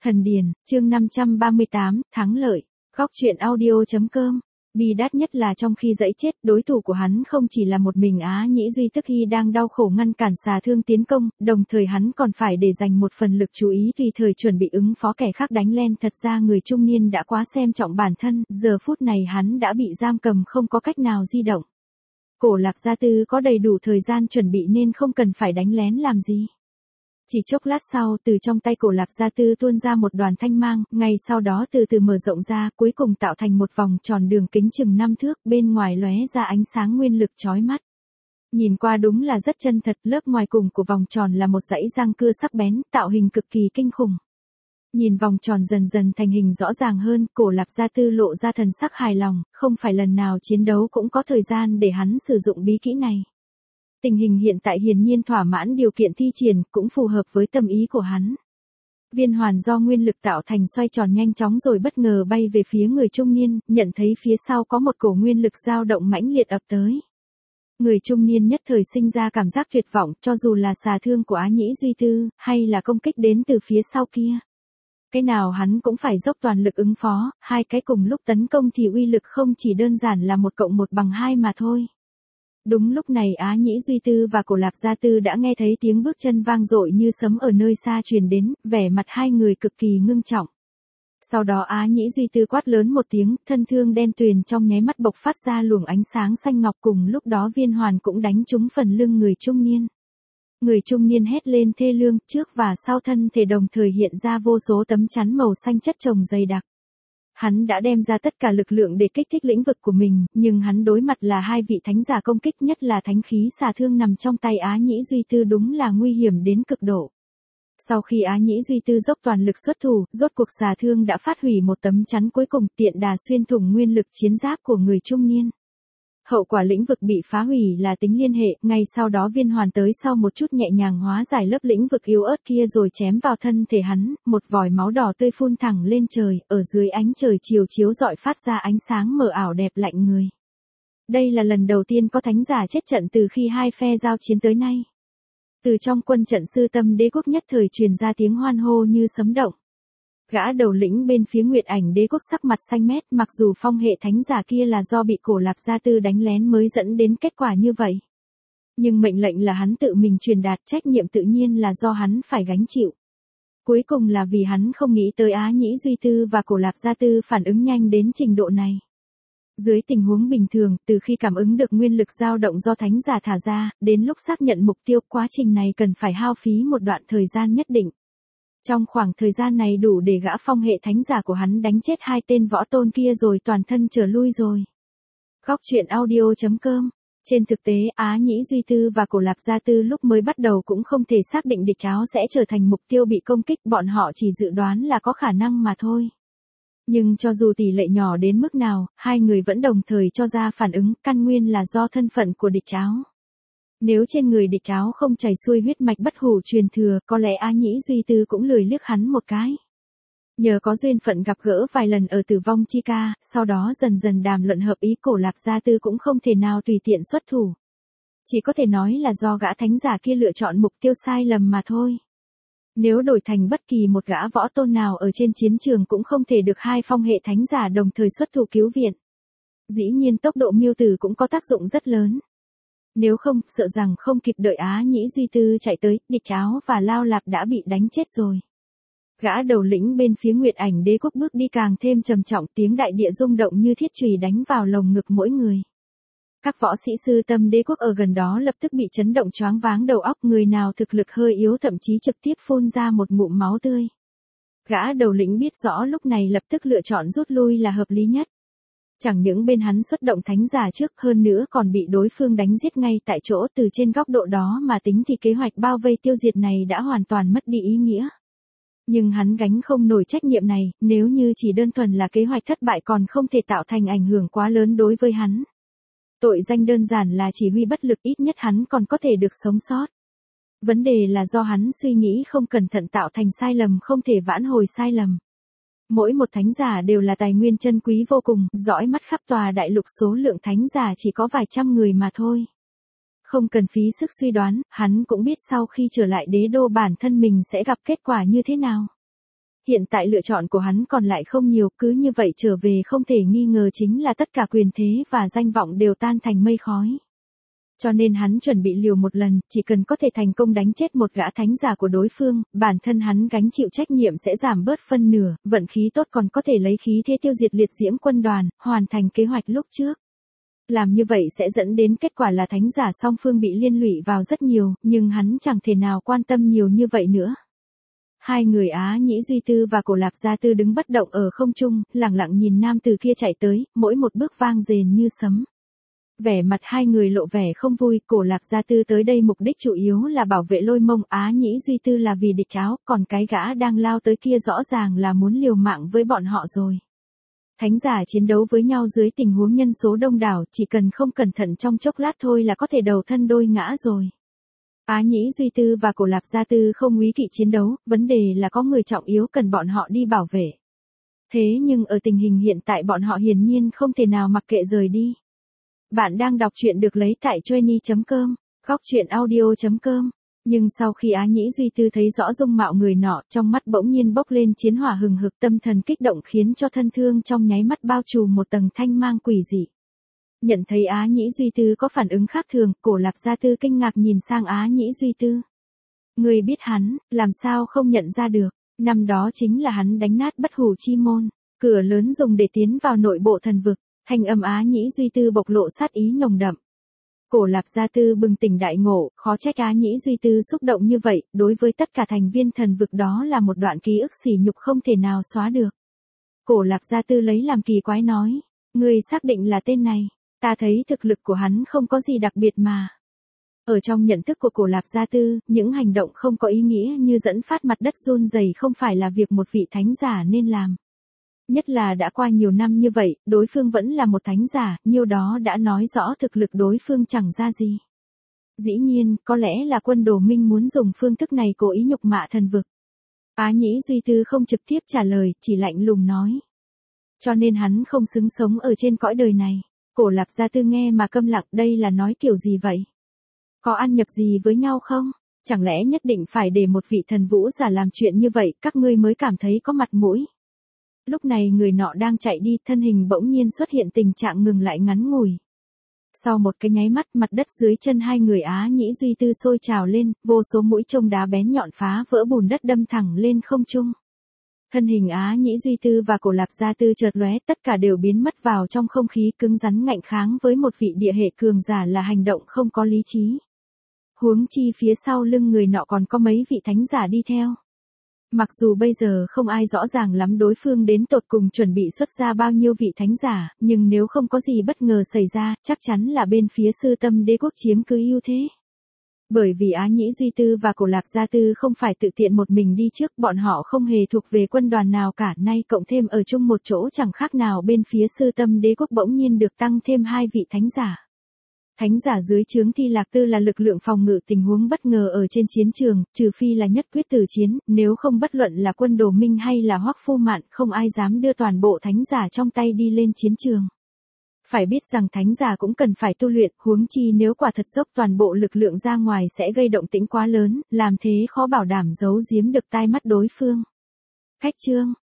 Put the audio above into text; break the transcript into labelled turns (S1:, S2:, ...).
S1: Thần Điền, chương 538, thắng lợi. Góc truyện audio.com. Bi đát nhất là trong khi dẫy chết, đối thủ của hắn không chỉ là một mình Á Nhĩ Duy Tức Hy đang đau khổ ngăn cản xà thương tiến công, đồng thời hắn còn phải để dành một phần lực chú ý tùy thời chuẩn bị ứng phó kẻ khác đánh lên. Thật ra người trung niên đã quá xem trọng bản thân, giờ phút này hắn đã bị giam cầm không có cách nào di động. Cổ Lạp Gia Tư có đầy đủ thời gian chuẩn bị nên không cần phải đánh lén làm gì. Chỉ chốc lát sau, từ trong tay Cổ Lạp Gia Tư tuôn ra một đoàn thanh mang, ngay sau đó từ từ mở rộng ra, cuối cùng tạo thành một vòng tròn đường kính chừng 5 thước, bên ngoài lóe ra ánh sáng nguyên lực chói mắt. Nhìn qua đúng là rất chân thật, lớp ngoài cùng của vòng tròn là một dãy răng cưa sắc bén, tạo hình cực kỳ kinh khủng. Nhìn vòng tròn dần dần thành hình rõ ràng hơn, Cổ Lạp Gia Tư lộ ra thần sắc hài lòng, không phải lần nào chiến đấu cũng có thời gian để hắn sử dụng bí kỹ này. Tình hình hiện tại hiển nhiên thỏa mãn điều kiện thi triển, cũng phù hợp với tâm ý của hắn. Viên hoàn do nguyên lực tạo thành xoay tròn nhanh chóng rồi bất ngờ bay về phía người trung niên, nhận thấy phía sau có một cổ nguyên lực dao động mãnh liệt ập tới. Người trung niên nhất thời sinh ra cảm giác tuyệt vọng, cho dù là xà thương của Á Nhĩ Duy Tư, hay là công kích đến từ phía sau kia. Cái nào hắn cũng phải dốc toàn lực ứng phó, hai cái cùng lúc tấn công thì uy lực không chỉ đơn giản là 1+1=2 mà thôi. Đúng lúc này Á Nhĩ Duy Tư và Cổ Lạp Gia Tư đã nghe thấy tiếng bước chân vang dội như sấm ở nơi xa truyền đến, vẻ mặt hai người cực kỳ ngưng trọng. Sau đó Á Nhĩ Duy Tư quát lớn một tiếng, thân thương đen tuyền trong nháy mắt bộc phát ra luồng ánh sáng xanh ngọc, cùng lúc đó viên hoàn cũng đánh trúng phần lưng người trung niên. Người trung niên hét lên thê lương, trước và sau thân thể đồng thời hiện ra vô số tấm chắn màu xanh chất chồng dày đặc. Hắn đã đem ra tất cả lực lượng để kích thích lĩnh vực của mình, nhưng hắn đối mặt là hai vị thánh giả công kích, nhất là thánh khí xà thương nằm trong tay Á Nhĩ Duy Tư đúng là nguy hiểm đến cực độ. Sau khi Á Nhĩ Duy Tư dốc toàn lực xuất thủ, rốt cuộc xà thương đã phát hủy một tấm chắn cuối cùng, tiện đà xuyên thủng nguyên lực chiến giáp của người trung niên. Hậu quả lĩnh vực bị phá hủy là tính liên hệ, ngay sau đó viên hoàn tới sau một chút nhẹ nhàng hóa giải lớp lĩnh vực yếu ớt kia rồi chém vào thân thể hắn, một vòi máu đỏ tươi phun thẳng lên trời, ở dưới ánh trời chiều chiếu rọi phát ra ánh sáng mờ ảo đẹp lạnh người. Đây là lần đầu tiên có thánh giả chết trận từ khi hai phe giao chiến tới nay. Từ trong quân trận Sư Tâm Đế Quốc nhất thời truyền ra tiếng hoan hô như sấm động. Gã đầu lĩnh bên phía Nguyệt Ảnh Đế Quốc sắc mặt xanh mét, mặc dù phong hệ thánh giả kia là do bị Cổ Lạp Gia Tư đánh lén mới dẫn đến kết quả như vậy. Nhưng mệnh lệnh là hắn tự mình truyền đạt, trách nhiệm tự nhiên là do hắn phải gánh chịu. Cuối cùng là vì hắn không nghĩ tới Á Nhĩ Duy Tư và Cổ Lạp Gia Tư phản ứng nhanh đến trình độ này. Dưới tình huống bình thường, từ khi cảm ứng được nguyên lực dao động do thánh giả thả ra, đến lúc xác nhận mục tiêu, quá trình này cần phải hao phí một đoạn thời gian nhất định. Trong khoảng thời gian này đủ để gã phong hệ thánh giả của hắn đánh chết hai tên võ tôn kia rồi toàn thân trở lui rồi. Góc truyện audio.com. Trên thực tế Á Nhĩ Duy Tư và Cổ Lạp Gia Tư lúc mới bắt đầu cũng không thể xác định địch áo sẽ trở thành mục tiêu bị công kích, bọn họ chỉ dự đoán là có khả năng mà thôi. Nhưng cho dù tỷ lệ nhỏ đến mức nào, hai người vẫn đồng thời cho ra phản ứng, căn nguyên là do thân phận của địch áo. Nếu trên người địch áo không chảy xuôi huyết mạch bất hủ truyền thừa, có lẽ Á Nhĩ Duy Tư cũng lười liếc hắn một cái. Nhờ có duyên phận gặp gỡ vài lần ở Tử Vong Chi Ca, sau đó dần dần đàm luận hợp ý, Cổ Lạp Gia Tư cũng không thể nào tùy tiện xuất thủ. Chỉ có thể nói là do gã thánh giả kia lựa chọn mục tiêu sai lầm mà thôi. Nếu đổi thành bất kỳ một gã võ tôn nào ở trên chiến trường cũng không thể được hai phong hệ thánh giả đồng thời xuất thủ cứu viện. Dĩ nhiên tốc độ miêu tử cũng có tác dụng rất lớn. Nếu không, sợ rằng không kịp đợi Á Nhĩ Duy Tư chạy tới, địch áo và Lao Lạp đã bị đánh chết rồi. Gã đầu lĩnh bên phía Nguyệt Ảnh Đế Quốc bước đi càng thêm trầm trọng, tiếng đại địa rung động như thiết chùy đánh vào lồng ngực mỗi người. Các võ sĩ Sư Tâm Đế Quốc ở gần đó lập tức bị chấn động choáng váng đầu óc, người nào thực lực hơi yếu thậm chí trực tiếp phun ra một ngụm máu tươi. Gã đầu lĩnh biết rõ lúc này lập tức lựa chọn rút lui là hợp lý nhất. Chẳng những bên hắn xuất động thánh giả trước, hơn nữa còn bị đối phương đánh giết ngay tại chỗ, từ trên góc độ đó mà tính thì kế hoạch bao vây tiêu diệt này đã hoàn toàn mất đi ý nghĩa. Nhưng hắn gánh không nổi trách nhiệm này, nếu như chỉ đơn thuần là kế hoạch thất bại còn không thể tạo thành ảnh hưởng quá lớn đối với hắn. Tội danh đơn giản là chỉ huy bất lực, ít nhất hắn còn có thể được sống sót. Vấn đề là do hắn suy nghĩ không cẩn thận tạo thành sai lầm không thể vãn hồi sai lầm. Mỗi một thánh giả đều là tài nguyên chân quý vô cùng, dõi mắt khắp tòa đại lục số lượng thánh giả chỉ có vài trăm người mà thôi. Không cần phí sức suy đoán, hắn cũng biết sau khi trở lại đế đô bản thân mình sẽ gặp kết quả như thế nào. hiện tại lựa chọn của hắn còn lại không nhiều, cứ như vậy trở về không thể nghi ngờ chính là tất cả quyền thế và danh vọng đều tan thành mây khói. Cho nên hắn chuẩn bị liều một lần, chỉ cần có thể thành công đánh chết một gã thánh giả của đối phương, bản thân hắn gánh chịu trách nhiệm sẽ giảm bớt phân nửa, vận khí tốt còn có thể lấy khí thế tiêu diệt liệt diễm quân đoàn, hoàn thành kế hoạch lúc trước. Làm như vậy sẽ dẫn đến kết quả là thánh giả song phương bị liên lụy vào rất nhiều, nhưng hắn chẳng thể nào quan tâm nhiều như vậy nữa. Hai người Á Nhĩ Duy Tư và Cổ Lạp Gia Tư đứng bất động ở không trung, lặng lặng nhìn nam từ kia chạy tới, mỗi một bước vang rền như sấm. Vẻ mặt hai người lộ vẻ không vui, Cổ Lạp Gia Tư tới đây mục đích chủ yếu là bảo vệ Lôi Mông, Á Nhĩ Duy Tư là vì địch cháo, còn cái gã đang lao tới kia rõ ràng là muốn liều mạng với bọn họ rồi. Thánh giả chiến đấu với nhau dưới tình huống nhân số đông đảo, chỉ cần không cẩn thận trong chốc lát thôi là có thể đầu thân đôi ngã rồi. Á Nhĩ Duy Tư và Cổ Lạp Gia Tư không úy kỵ chiến đấu, vấn đề là có người trọng yếu cần bọn họ đi bảo vệ. Thế nhưng ở tình hình hiện tại bọn họ hiển nhiên không thể nào mặc kệ rời đi. Bạn đang đọc truyện được lấy tại Joenie.com, goctruyện.audio.com. Nhưng sau khi Á Nhĩ Duy Tư thấy rõ dung mạo người nọ, trong mắt bỗng nhiên bốc lên chiến hỏa hừng hực, tâm thần kích động khiến cho thân thương trong nháy mắt bao trùm một tầng thanh mang quỷ dị. Nhận thấy Á Nhĩ Duy Tư có phản ứng khác thường, Cổ Lạp Gia Tư kinh ngạc nhìn sang Á Nhĩ Duy Tư. Người biết hắn, làm sao không nhận ra được, năm đó chính là hắn đánh nát Bất Hủ Chi Môn, cửa lớn dùng để tiến vào nội bộ thần vực, thanh âm Á Nhĩ Duy Tư bộc lộ sát ý nồng đậm. Cổ Lạp Gia Tư bừng tỉnh đại ngộ, khó trách Á Nhĩ Duy Tư xúc động như vậy, đối với tất cả thành viên thần vực đó là một đoạn ký ức sỉ nhục không thể nào xóa được. Cổ Lạp Gia Tư lấy làm kỳ quái nói, người xác định là tên này, ta thấy thực lực của hắn không có gì đặc biệt mà. Ở trong nhận thức của Cổ Lạp Gia Tư, những hành động không có ý nghĩa như dẫn phát mặt đất run rẩy không phải là việc một vị thánh giả nên làm. Nhất là đã qua nhiều năm như vậy, đối phương vẫn là một thánh giả, nhiêu đó đã nói rõ thực lực đối phương chẳng ra gì. Dĩ nhiên, có lẽ là quân Đồ Minh muốn dùng phương thức này cố ý nhục mạ thần vực. Á Nhĩ Duy Tư không trực tiếp trả lời, chỉ lạnh lùng nói. Cho nên hắn không xứng sống ở trên cõi đời này. Cổ Lạp Gia Tư nghe mà câm lặng, đây là nói kiểu gì vậy? Có ăn nhập gì với nhau không? Chẳng lẽ nhất định phải để một vị thần vũ giả làm chuyện như vậy, các ngươi mới cảm thấy có mặt mũi? Lúc này người nọ đang chạy đi, thân hình bỗng nhiên xuất hiện tình trạng ngừng lại ngắn ngủi. Sau một cái nháy mắt, mặt đất dưới chân hai người Á Nhĩ Duy Tư sôi trào lên, vô số mũi chông đá bén nhọn phá vỡ bùn đất đâm thẳng lên không trung. Thân hình Á Nhĩ Duy Tư và Cổ Lạp Gia Tư chợt lóe, tất cả đều biến mất vào trong không khí cứng rắn ngạnh kháng với một vị địa hệ cường giả là hành động không có lý trí. Huống chi phía sau lưng người nọ còn có mấy vị thánh giả đi theo. Mặc dù bây giờ không ai rõ ràng lắm đối phương đến tột cùng chuẩn bị xuất ra bao nhiêu vị thánh giả, nhưng nếu không có gì bất ngờ xảy ra, chắc chắn là bên phía Sư Tâm Đế quốc chiếm cứ ưu thế. Bởi vì Á Nhĩ Duy Tư và Cổ Lạp Gia Tư không phải tự tiện một mình đi trước, bọn họ không hề thuộc về quân đoàn nào cả, nay cộng thêm ở chung một chỗ chẳng khác nào bên phía Sư Tâm Đế quốc bỗng nhiên được tăng thêm hai vị thánh giả. Thánh giả dưới trướng Thi Lạc Tư là lực lượng phòng ngự tình huống bất ngờ ở trên chiến trường, trừ phi là nhất quyết tử chiến, nếu không bất luận là quân Đồ Minh hay là Hoắc Phu Mạn, không ai dám đưa toàn bộ thánh giả trong tay đi lên chiến trường. Phải biết rằng thánh giả cũng cần phải tu luyện, huống chi nếu quả thật dốc toàn bộ lực lượng ra ngoài sẽ gây động tĩnh quá lớn, làm thế khó bảo đảm giấu giếm được tai mắt đối phương. Khách chương